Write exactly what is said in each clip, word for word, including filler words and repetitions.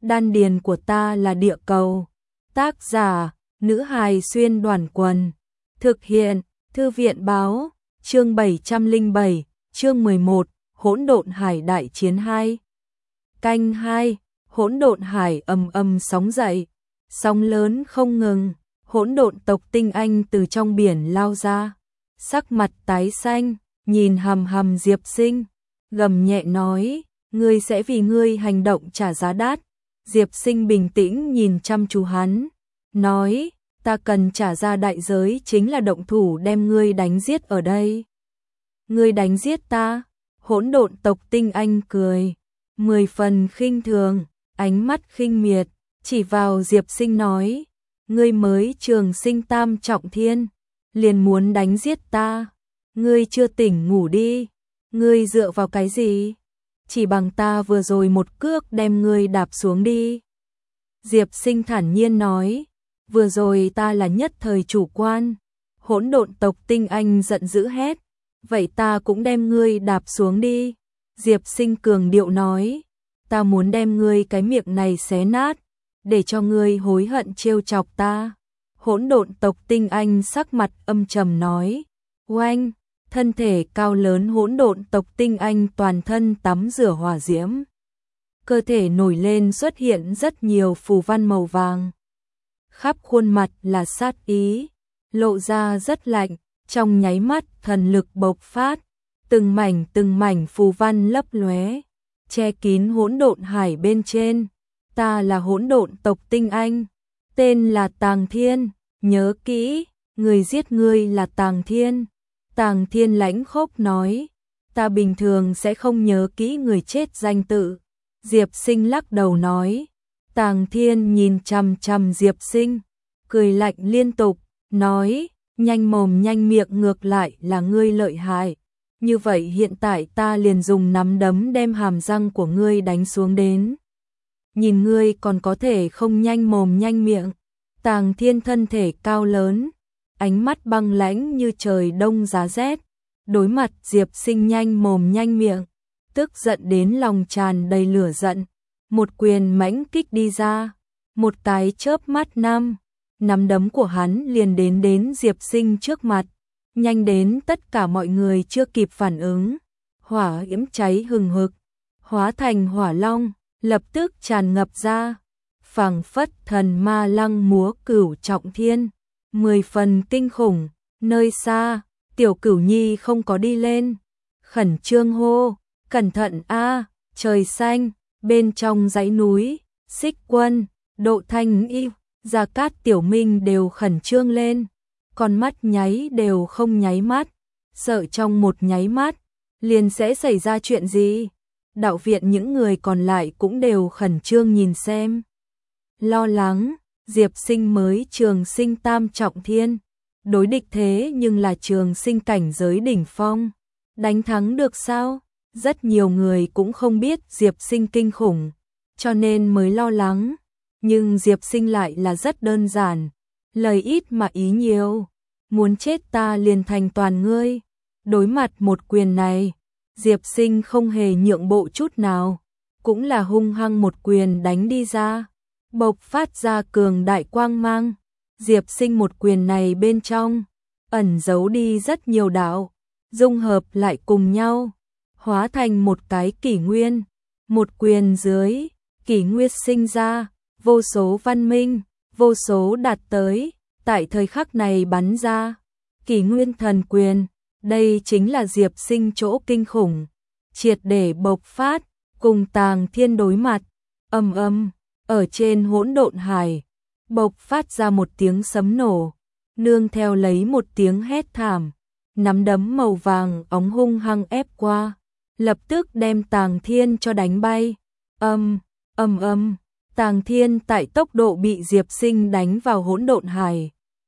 đan điền của ta là địa cầu. Tác giả, nữ hài xuyên đoàn quần. Thực hiện, thư viện báo, chương bảy trăm lẻ bảy, chương mười một, hỗn độn hải đại chiến hai. Canh hai, hỗn độn hải ầm ầm sóng dậy, sóng lớn không ngừng, hỗn độn tộc tinh anh từ trong biển lao ra, sắc mặt tái xanh, nhìn hằm hằm Diệp Sinh, gầm nhẹ nói, ngươi sẽ vì ngươi hành động trả giá đắt. Diệp Sinh bình tĩnh nhìn chăm chú hắn, nói, ta cần trả ra đại giới chính là động thủ đem ngươi đánh giết ở đây. Ngươi đánh giết ta? Hỗn độn tộc tinh anh cười, mười phần khinh thường, ánh mắt khinh miệt, chỉ vào Diệp Sinh nói, ngươi mới trường sinh tam trọng thiên, liền muốn đánh giết ta, ngươi chưa tỉnh ngủ đi, ngươi dựa vào cái gì? Chỉ bằng ta vừa rồi một cước đem ngươi đạp xuống đi. Diệp Sinh thản nhiên nói, vừa rồi ta là nhất thời chủ quan. Hỗn độn tộc tinh anh giận dữ hét, vậy ta cũng đem ngươi đạp xuống đi. Diệp Sinh cường điệu nói, ta muốn đem ngươi cái miệng này xé nát, để cho ngươi hối hận trêu chọc ta. Hỗn độn tộc tinh anh sắc mặt âm trầm nói, oanh, thân thể cao lớn hỗn độn tộc tinh anh toàn thân tắm rửa hỏa diễm. Cơ thể nổi lên xuất hiện rất nhiều phù văn màu vàng. Khắp khuôn mặt là sát ý, lộ ra rất lạnh, trong nháy mắt thần lực bộc phát, từng mảnh từng mảnh phù văn lấp lóe, che kín hỗn độn hải bên trên. Ta là hỗn độn tộc tinh anh, tên là Tàng Thiên, nhớ kỹ, người giết ngươi là Tàng Thiên. Tàng Thiên lãnh khốc nói, ta bình thường sẽ không nhớ kỹ người chết danh tự. Diệp Sinh lắc đầu nói, Tàng Thiên nhìn chằm chằm Diệp Sinh, cười lạnh liên tục, nói, nhanh mồm nhanh miệng ngược lại là ngươi lợi hại. Như vậy hiện tại ta liền dùng nắm đấm đem hàm răng của ngươi đánh xuống đến. Nhìn ngươi còn có thể không nhanh mồm nhanh miệng. Tàng Thiên thân thể cao lớn, ánh mắt băng lãnh như trời đông giá rét, đối mặt Diệp Sinh nhanh mồm nhanh miệng, tức giận đến lòng tràn đầy lửa giận, một quyền mãnh kích đi ra, một cái chớp mắt năm, nắm đấm của hắn liền đến đến Diệp Sinh trước mặt, nhanh đến tất cả mọi người chưa kịp phản ứng, hỏa yếm cháy hừng hực, hóa thành hỏa long, lập tức tràn ngập ra, phảng phất thần ma lăng múa cửu trọng thiên. Mười phần kinh khủng, nơi xa, tiểu cửu nhi không có đi lên. Khẩn trương hô, cẩn thận a, trời xanh, bên trong dãy núi, Xích Quân, Độ Thanh Y, Gia Cát Tiểu Minh đều khẩn trương lên. Con mắt nháy đều không nháy mắt, sợ trong một nháy mắt, liền sẽ xảy ra chuyện gì. Đạo viện những người còn lại cũng đều khẩn trương nhìn xem. Lo lắng. Diệp Sinh mới trường sinh tam trọng thiên, đối địch thế nhưng là trường sinh cảnh giới đỉnh phong, đánh thắng được sao? Rất nhiều người cũng không biết Diệp Sinh kinh khủng, cho nên mới lo lắng, nhưng Diệp Sinh lại là rất đơn giản, lời ít mà ý nhiều, muốn chết ta liền thành toàn ngươi. Đối mặt một quyền này, Diệp Sinh không hề nhượng bộ chút nào, cũng là hung hăng một quyền đánh đi ra. Bộc phát ra cường đại quang mang, Diệp Sinh một quyền này bên trong, ẩn giấu đi rất nhiều đạo, dung hợp lại cùng nhau, hóa thành một cái kỷ nguyên, một quyền dưới, kỷ nguyên sinh ra, vô số văn minh, vô số đạt tới, tại thời khắc này bắn ra, kỷ nguyên thần quyền, đây chính là Diệp Sinh chỗ kinh khủng, triệt để bộc phát, cùng Tàng Thiên đối mặt, ầm ầm. Ở trên hỗn độn hải, bộc phát ra một tiếng sấm nổ, nương theo lấy một tiếng hét thảm, nắm đấm màu vàng óng hung hăng ép qua, lập tức đem Tàng Thiên cho đánh bay. Âm, âm âm, Tàng Thiên tại tốc độ bị Diệp Sinh đánh vào hỗn độn hải,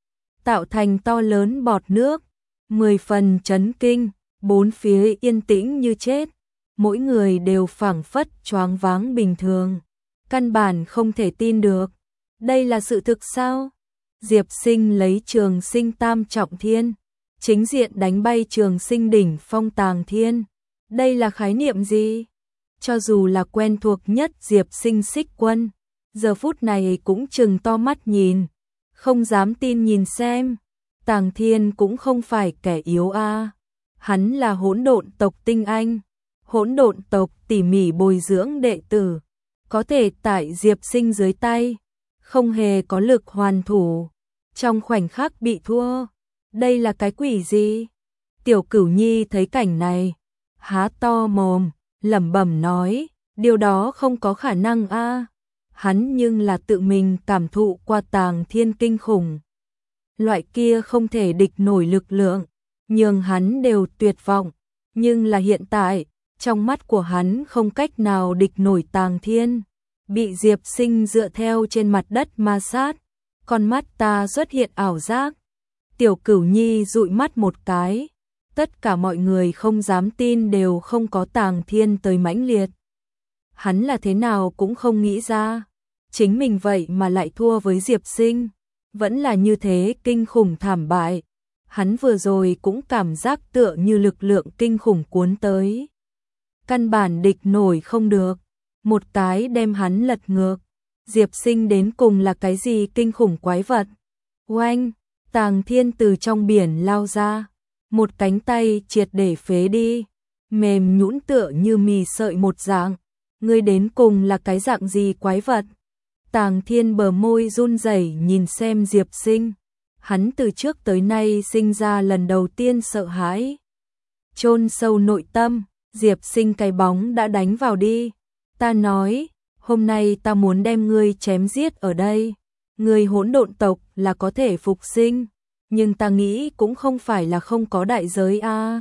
tạo thành to lớn bọt nước, mười phần chấn kinh, bốn phía yên tĩnh như chết, mỗi người đều phảng phất choáng váng bình thường. Căn bản không thể tin được, đây là sự thực sao? Diệp Sinh lấy trường sinh tam trọng thiên, chính diện đánh bay trường sinh đỉnh phong Tàng Thiên, đây là khái niệm gì? Cho dù là quen thuộc nhất Diệp Sinh Xích Quân, giờ phút này cũng trừng to mắt nhìn, không dám tin nhìn xem. Tàng Thiên cũng không phải kẻ yếu a, hắn là hỗn độn tộc tinh anh, hỗn độn tộc tỉ mỉ bồi dưỡng đệ tử, có thể tại Diệp Sinh dưới tay, không hề có lực hoàn thủ, trong khoảnh khắc bị thua. Đây là cái quỷ gì? Tiểu Cửu Nhi thấy cảnh này, há to mồm, lẩm bẩm nói, điều đó không có khả năng a. Hắn nhưng là tự mình cảm thụ qua Tàng Thiên kinh khủng. Loại kia không thể địch nổi lực lượng, nhưng hắn đều tuyệt vọng, nhưng là hiện tại, trong mắt của hắn không cách nào địch nổi Tàng Thiên, bị Diệp Sinh dựa theo trên mặt đất ma sát, con mắt ta xuất hiện ảo giác. Tiểu Cửu Nhi dụi mắt một cái, tất cả mọi người không dám tin đều không có Tàng Thiên tới mãnh liệt. Hắn là thế nào cũng không nghĩ ra, chính mình vậy mà lại thua với Diệp Sinh, vẫn là như thế kinh khủng thảm bại. Hắn vừa rồi cũng cảm giác tựa như lực lượng kinh khủng cuốn tới, căn bản địch nổi không được, một cái đem hắn lật ngược. Diệp Sinh đến cùng là cái gì kinh khủng quái vật? Oanh, Tàng Thiên từ trong biển lao ra, một cánh tay triệt để phế đi, mềm nhũn tựa như mì sợi một dạng. Ngươi đến cùng là cái dạng gì quái vật? Tàng Thiên bờ môi run rẩy nhìn xem Diệp Sinh, hắn từ trước tới nay sinh ra lần đầu tiên sợ hãi. Chôn sâu nội tâm, Diệp Sinh cái bóng đã đánh vào đi. Ta nói, hôm nay ta muốn đem ngươi chém giết ở đây. Ngươi hỗn độn tộc là có thể phục sinh, nhưng ta nghĩ cũng không phải là không có đại giới a. À.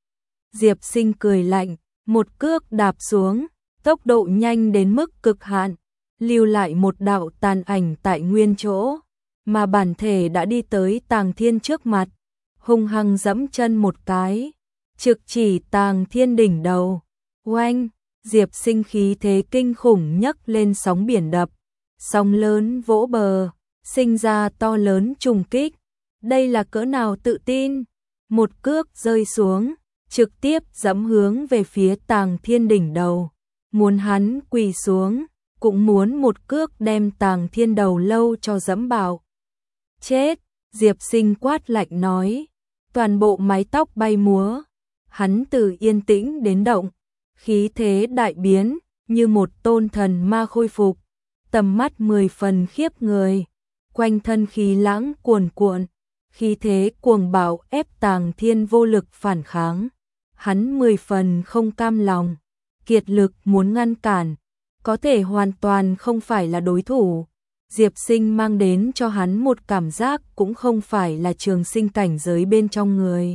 Diệp Sinh cười lạnh, một cước đạp xuống, tốc độ nhanh đến mức cực hạn, lưu lại một đạo tàn ảnh tại nguyên chỗ, mà bản thể đã đi tới Tàng Thiên trước mặt, hung hăng giẫm chân một cái, trực chỉ Tàng Thiên đỉnh đầu. Oanh, Diệp Sinh khí thế kinh khủng nhấc lên sóng biển đập, sóng lớn vỗ bờ, sinh ra to lớn trùng kích. Đây là cỡ nào tự tin? Một cước rơi xuống, trực tiếp giẫm hướng về phía Tàng Thiên đỉnh đầu, muốn hắn quỳ xuống, cũng muốn một cước đem Tàng Thiên đầu lâu cho giẫm bảo. Chết, Diệp Sinh quát lạnh nói, toàn bộ mái tóc bay múa, hắn từ yên tĩnh đến động, khí thế đại biến, như một tôn thần ma khôi phục, tầm mắt mười phần khiếp người, quanh thân khí lãng cuồn cuộn, khí thế cuồng bạo ép Tàng Thiên vô lực phản kháng, hắn mười phần không cam lòng, kiệt lực muốn ngăn cản, có thể hoàn toàn không phải là đối thủ. Diệp Sinh mang đến cho hắn một cảm giác cũng không phải là trường sinh cảnh giới bên trong người,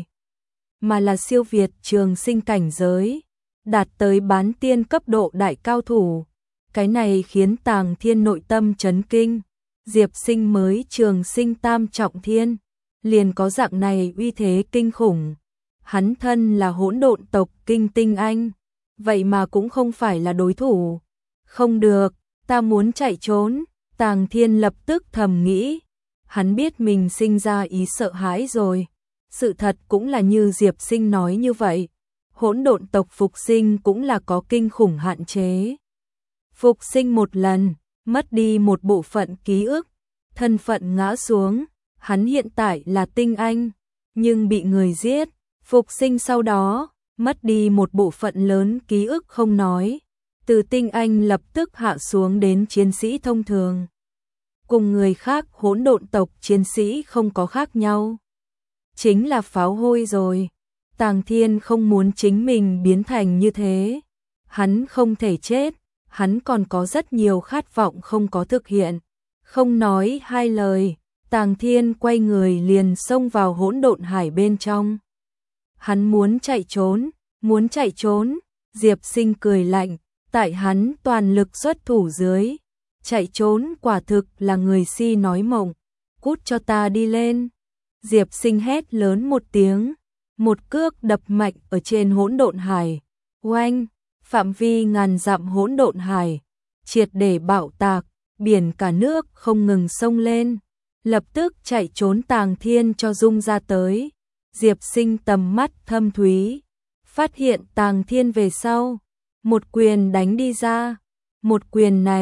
mà là siêu việt trường sinh cảnh giới, đạt tới bán tiên cấp độ đại cao thủ. Cái này khiến Tàng Thiên nội tâm chấn kinh, Diệp Sinh mới trường sinh tam trọng thiên, liền có dạng này uy thế kinh khủng. Hắn thân là hỗn độn tộc kinh tinh anh, vậy mà cũng không phải là đối thủ. Không được, ta muốn chạy trốn. Tàng Thiên lập tức thầm nghĩ, hắn biết mình sinh ra ý sợ hãi rồi. Sự thật cũng là như Diệp Sinh nói như vậy, hỗn độn tộc phục sinh cũng là có kinh khủng hạn chế. Phục sinh một lần, mất đi một bộ phận ký ức, thân phận ngã xuống, hắn hiện tại là tinh anh, nhưng bị người giết, phục sinh sau đó, mất đi một bộ phận lớn ký ức không nói. Từ tinh anh lập tức hạ xuống đến chiến sĩ thông thường. Cùng người khác hỗn độn tộc chiến sĩ không có khác nhau. Chính là pháo hôi rồi. Tàng Thiên không muốn chính mình biến thành như thế. Hắn không thể chết, hắn còn có rất nhiều khát vọng không có thực hiện. Không nói hai lời, Tàng Thiên quay người liền xông vào hỗn độn hải bên trong. Hắn muốn chạy trốn, muốn chạy trốn, Diệp Sinh cười lạnh. Tại hắn toàn lực xuất thủ dưới, chạy trốn quả thực là người si nói mộng, cút cho ta đi lên. Diệp Sinh hét lớn một tiếng, một cước đập mạnh ở trên hỗn độn hải. Oanh, phạm vi ngàn dặm hỗn độn hải, triệt để bạo tạc, biển cả nước không ngừng sông lên, lập tức chạy trốn Tàng Thiên cho rung ra tới. Diệp Sinh tầm mắt thâm thúy, phát hiện Tàng Thiên về sau. Một quyền đánh đi ra, một quyền này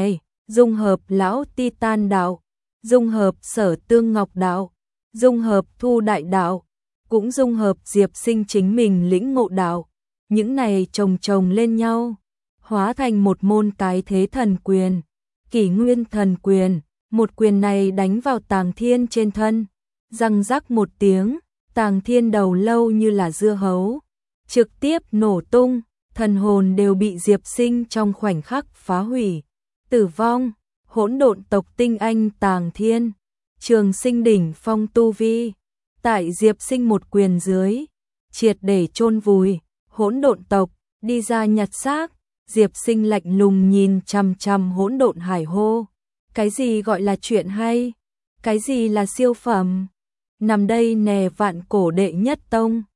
dung hợp lão Titan đạo, dung hợp Sở Tương Ngọc đạo, dung hợp Thu Đại đạo, cũng dung hợp Diệp Sinh chính mình lĩnh ngộ đạo. Những này chồng chồng lên nhau, hóa thành một môn cái thế thần quyền, Kỷ Nguyên thần quyền. Một quyền này đánh vào Tàng Thiên trên thân, răng rắc một tiếng, Tàng Thiên đầu lâu như là dưa hấu, trực tiếp nổ tung, thần hồn đều bị Diệp Sinh trong khoảnh khắc phá hủy, tử vong. Hỗn độn tộc tinh anh Tàng Thiên, Trường Sinh đỉnh phong tu vi, tại Diệp Sinh một quyền dưới, triệt để chôn vùi. Hỗn độn tộc đi ra nhặt xác, Diệp Sinh lạnh lùng nhìn chằm chằm hỗn độn hải hô. Cái gì gọi là chuyện hay? Cái gì là siêu phẩm? Nằm đây nè vạn cổ đệ nhất tông.